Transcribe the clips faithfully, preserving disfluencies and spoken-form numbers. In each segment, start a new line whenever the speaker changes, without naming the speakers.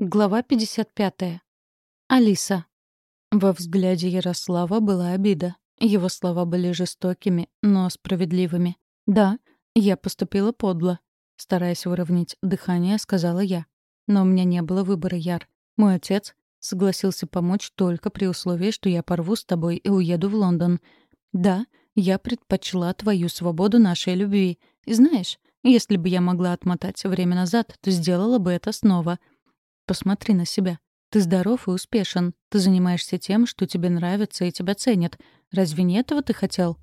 Глава пятьдесят пятая. Алиса. Во взгляде Ярослава была обида. Его слова были жестокими, но справедливыми. «Да, я поступила подло», — стараясь выровнять дыхание, сказала я. Но у меня не было выбора, Яр. Мой отец согласился помочь только при условии, что я порву с тобой и уеду в Лондон. Да, я предпочла твою свободу нашей любви. И знаешь, если бы я могла отмотать время назад, то сделала бы это снова. Посмотри на себя. Ты здоров и успешен. Ты занимаешься тем, что тебе нравится и тебя ценят. Разве не этого ты хотел?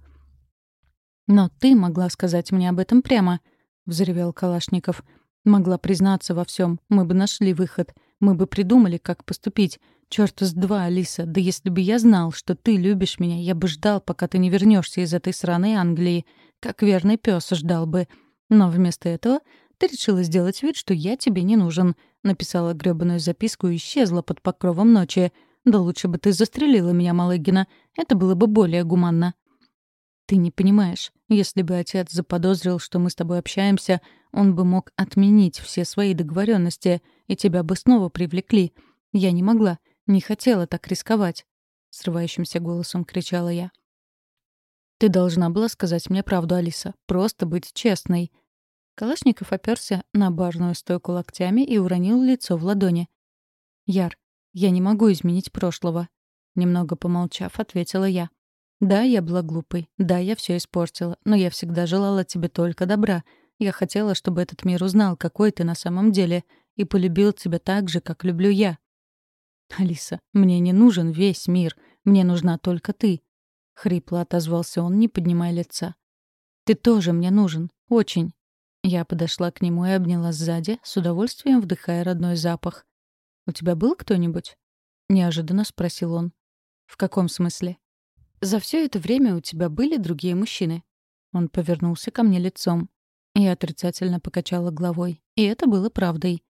Но ты могла сказать мне об этом прямо, — взревел Калашников. Могла признаться во всем. Мы бы нашли выход. Мы бы придумали, как поступить. Чёрта с два, Алиса. Да если бы я знал, что ты любишь меня, я бы ждал, пока ты не вернешься из этой сраной Англии. Как верный пес ждал бы. Но вместо этого ты решила сделать вид, что я тебе не нужен. Написала грёбаную записку и исчезла под покровом ночи. Да лучше бы ты застрелила меня, Малыгина. Это было бы более гуманно. Ты не понимаешь. Если бы отец заподозрил, что мы с тобой общаемся, он бы мог отменить все свои договоренности, и тебя бы снова привлекли. Я не могла, не хотела так рисковать. Срывающимся голосом кричала я. Ты должна была сказать мне правду, Алиса. Просто быть честной. Калашников оперся на барную стойку локтями и уронил лицо в ладони. «Яр, я не могу изменить прошлого», — немного помолчав, ответила я. «Да, я была глупой. Да, я все испортила. Но я всегда желала тебе только добра. Я хотела, чтобы этот мир узнал, какой ты на самом деле, и полюбил тебя так же, как люблю я». «Алиса, мне не нужен весь мир. Мне нужна только ты», — хрипло отозвался он, не поднимая лица. «Ты тоже мне нужен. Очень». Я подошла к нему и обняла сзади, с удовольствием вдыхая родной запах. «У тебя был кто-нибудь?» — неожиданно спросил он. «В каком смысле?» «За все это время у тебя были другие мужчины?» Он повернулся ко мне лицом. Я отрицательно покачала головой. И это было правдой.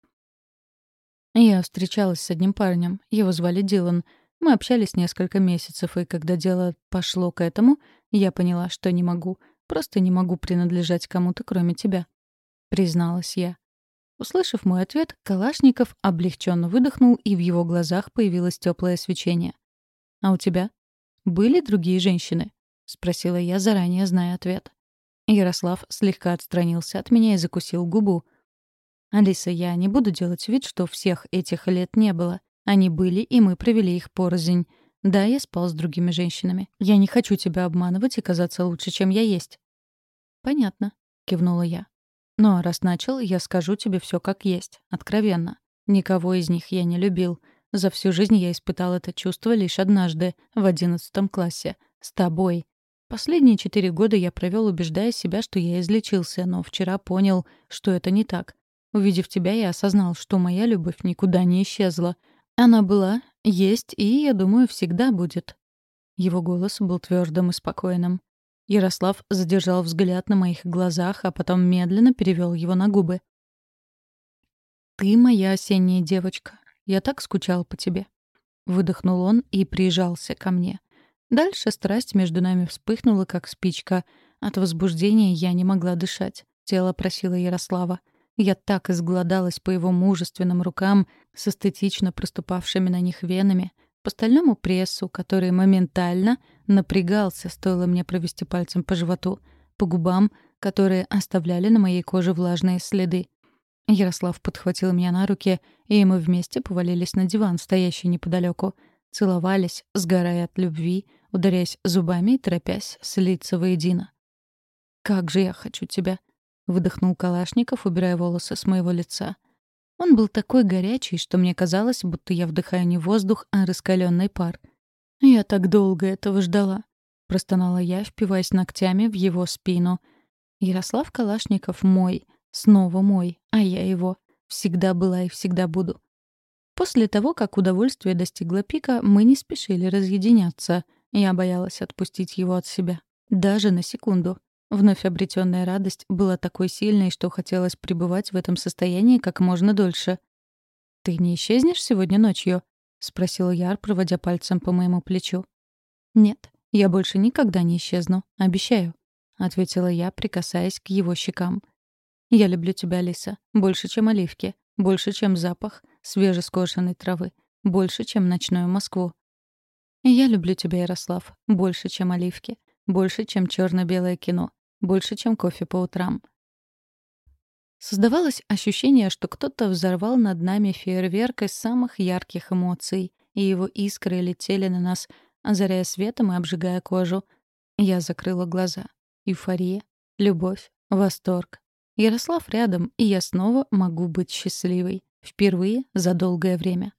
Я встречалась с одним парнем. Его звали Дилан. Мы общались несколько месяцев, и когда дело пошло к этому, я поняла, что не могу. Просто не могу принадлежать кому-то, кроме тебя. Призналась я. Услышав мой ответ, Калашников облегченно выдохнул, и в его глазах появилось теплое свечение. «А у тебя? Были другие женщины?» — спросила я, заранее зная ответ. Ярослав слегка отстранился от меня и закусил губу. «Алиса, я не буду делать вид, что всех этих лет не было. Они были, и мы провели их порознь. Да, я спал с другими женщинами. Я не хочу тебя обманывать и казаться лучше, чем я есть». «Понятно», — кивнула я. «Но раз начал, я скажу тебе все как есть, откровенно. Никого из них я не любил. За всю жизнь я испытал это чувство лишь однажды, в одиннадцатом классе. С тобой. Последние четыре года я провел, убеждая себя, что я излечился, но вчера понял, что это не так. Увидев тебя, я осознал, что моя любовь никуда не исчезла. Она была, есть и, я думаю, всегда будет». Его голос был твердым и спокойным. Ярослав задержал взгляд на моих глазах, а потом медленно перевел его на губы. «Ты моя осенняя девочка. Я так скучал по тебе». Выдохнул он и прижался ко мне. Дальше страсть между нами вспыхнула, как спичка. От возбуждения я не могла дышать. Тело просило Ярослава. Я так изголодалась по его мужественным рукам с эстетично проступавшими на них венами, по стальному прессу, который моментально напрягался, стоило мне провести пальцем по животу, по губам, которые оставляли на моей коже влажные следы. Ярослав подхватил меня на руки, и мы вместе повалились на диван, стоящий неподалеку. Целовались, сгорая от любви, ударяясь зубами и торопясь слиться воедино. «Как же я хочу тебя!» — выдохнул Калашников, убирая волосы с моего лица. Он был такой горячий, что мне казалось, будто я вдыхаю не воздух, а раскаленный пар. «Я так долго этого ждала», — простонала я, впиваясь ногтями в его спину. «Ярослав Калашников мой, снова мой, а я его. Всегда была и всегда буду». После того, как удовольствие достигло пика, мы не спешили разъединяться. Я боялась отпустить его от себя. Даже на секунду. Вновь обретенная радость была такой сильной, что хотелось пребывать в этом состоянии как можно дольше. «Ты не исчезнешь сегодня ночью?» — спросил Яр, проводя пальцем по моему плечу. «Нет, я больше никогда не исчезну, обещаю», — ответила я, прикасаясь к его щекам. «Я люблю тебя, Алиса, больше, чем оливки, больше, чем запах, свежескошенной травы. Больше, чем ночную Москву. Я люблю тебя, Ярослав. Больше, чем оливки. Больше, чем черно-белое кино. Больше, чем кофе по утрам. Создавалось ощущение, что кто-то взорвал над нами фейерверк из самых ярких эмоций, и его искры летели на нас, озаряя светом и обжигая кожу. Я закрыла глаза. Эйфория, любовь, восторг. Ярослав рядом, и я снова могу быть счастливой. Впервые за долгое время.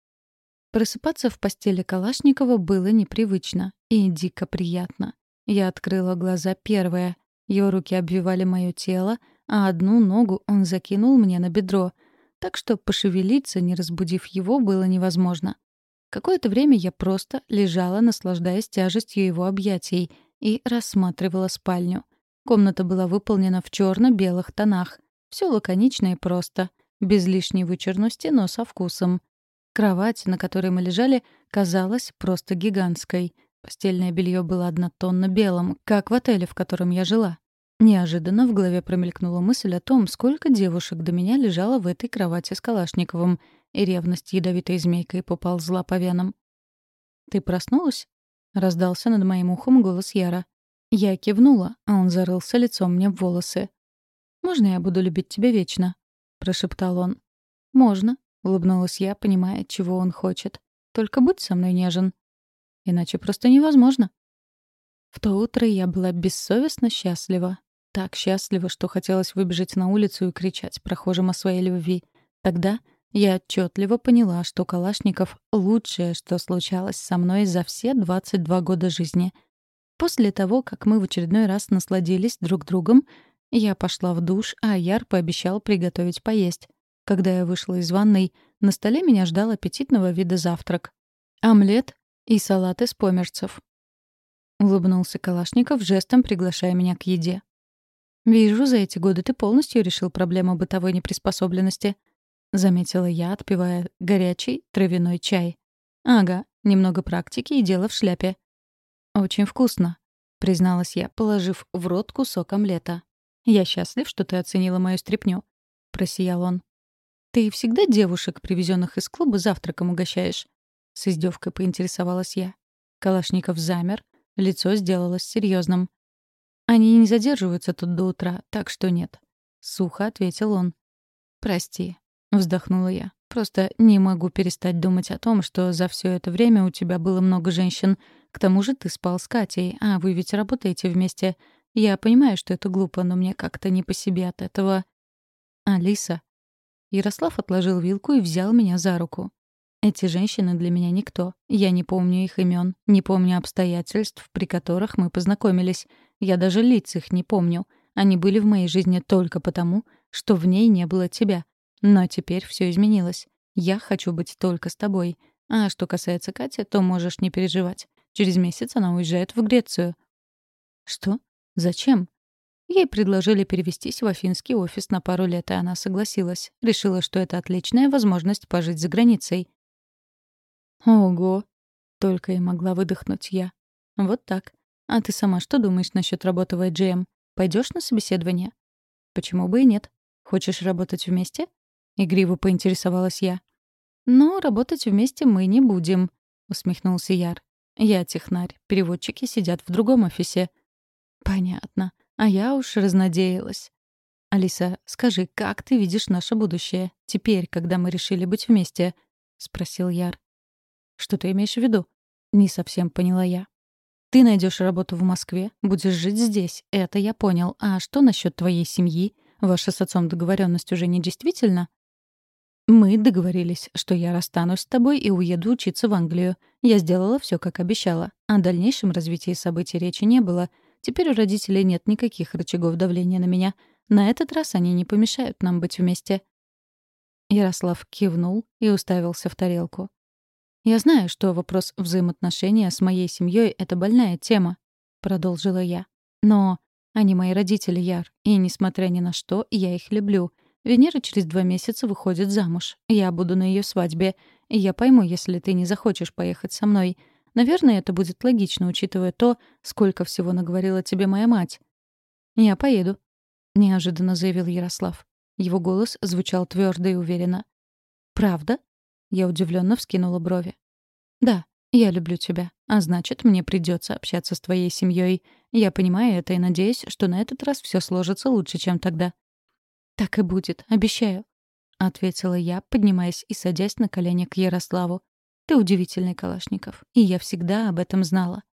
Просыпаться в постели Калашникова было непривычно и дико приятно. Я открыла глаза первая. Его руки обвивали моё тело, а одну ногу он закинул мне на бедро, так что пошевелиться, не разбудив его, было невозможно. Какое-то время я просто лежала, наслаждаясь тяжестью его объятий, и рассматривала спальню. Комната была выполнена в чёрно-белых тонах. Всё лаконично и просто, без лишней вычурности, но со вкусом. Кровать, на которой мы лежали, казалась просто гигантской. Постельное белье было однотонно белым, как в отеле, в котором я жила. Неожиданно в голове промелькнула мысль о том, сколько девушек до меня лежало в этой кровати с Калашниковым, и ревность ядовитой змейкой поползла по венам. «Ты проснулась?» — раздался над моим ухом голос Яра. Я кивнула, а он зарылся лицом мне в волосы. «Можно я буду любить тебя вечно?» — прошептал он. «Можно», — улыбнулась я, понимая, чего он хочет. «Только будь со мной нежен. Иначе просто невозможно». В то утро я была бессовестно счастлива. Так счастлива, что хотелось выбежать на улицу и кричать прохожим о своей любви. Тогда я отчетливо поняла, что Калашников — лучшее, что случалось со мной за все двадцать два года жизни. После того, как мы в очередной раз насладились друг другом, я пошла в душ, а Яр пообещал приготовить поесть. Когда я вышла из ванной, на столе меня ждал аппетитного вида завтрак. Омлет и салат из померцев. Улыбнулся Калашников, жестом приглашая меня к еде. «Вижу, за эти годы ты полностью решил проблему бытовой неприспособленности», — заметила я, отпивая горячий травяной чай. «Ага, немного практики и дело в шляпе». «Очень вкусно», — призналась я, положив в рот кусок омлета. «Я счастлив, что ты оценила мою стряпню», — просиял он. «Ты всегда девушек, привезенных из клуба, завтраком угощаешь?» С издевкой поинтересовалась я. Калашников замер, лицо сделалось серьезным. «Они не задерживаются тут до утра, так что нет», — сухо ответил он. «Прости», — вздохнула я. «Просто не могу перестать думать о том, что за все это время у тебя было много женщин. К тому же ты спал с Катей, а вы ведь работаете вместе. Я понимаю, что это глупо, но мне как-то не по себе от этого». «Алиса». Ярослав отложил вилку и взял меня за руку. «Эти женщины для меня никто. Я не помню их имен, не помню обстоятельств, при которых мы познакомились. Я даже лиц их не помню. Они были в моей жизни только потому, что в ней не было тебя. Но теперь все изменилось. Я хочу быть только с тобой. А что касается Кати, то можешь не переживать. Через месяц она уезжает в Грецию». «Что? Зачем?» Ей предложили перевестись в афинский офис на пару лет, и она согласилась. Решила, что это отличная возможность пожить за границей. «Ого!» — только и могла выдохнуть я. «Вот так. А ты сама что думаешь насчет работы в ай джи эм? Пойдешь на собеседование?» «Почему бы и нет? Хочешь работать вместе?» — игриво поинтересовалась я. «Ну, работать вместе мы не будем», — усмехнулся Яр. «Я технарь. Переводчики сидят в другом офисе». «Понятно. А я уж разнадеялась. Алиса, скажи, как ты видишь наше будущее, теперь, когда мы решили быть вместе?» — спросил Яр. «Что ты имеешь в виду?» — не совсем поняла я. «Ты найдешь работу в Москве, будешь жить здесь, это я понял. А что насчет твоей семьи? Ваша с отцом договоренность уже не действительна?» «Мы договорились, что я расстанусь с тобой и уеду учиться в Англию. Я сделала все, как обещала. О дальнейшем развитии событий речи не было. Теперь у родителей нет никаких рычагов давления на меня. На этот раз они не помешают нам быть вместе». Ярослав кивнул и уставился в тарелку. «Я знаю, что вопрос взаимоотношения с моей семьей — это больная тема», — продолжила я. «Но они мои родители, Яр, и, несмотря ни на что, я их люблю. Венера через два месяца выходит замуж. Я буду на ее свадьбе, и я пойму, если ты не захочешь поехать со мной. Наверное, это будет логично, учитывая то, сколько всего наговорила тебе моя мать». «Я поеду», — неожиданно заявил Ярослав. Его голос звучал твердо и уверенно. «Правда?» Я удивленно вскинула брови. «Да, я люблю тебя, а значит, мне придется общаться с твоей семьей. Я понимаю это и надеюсь, что на этот раз все сложится лучше, чем тогда». «Так и будет, обещаю», — ответила я, поднимаясь и садясь на колени к Ярославу. «Ты удивительный, Калашников, и я всегда об этом знала».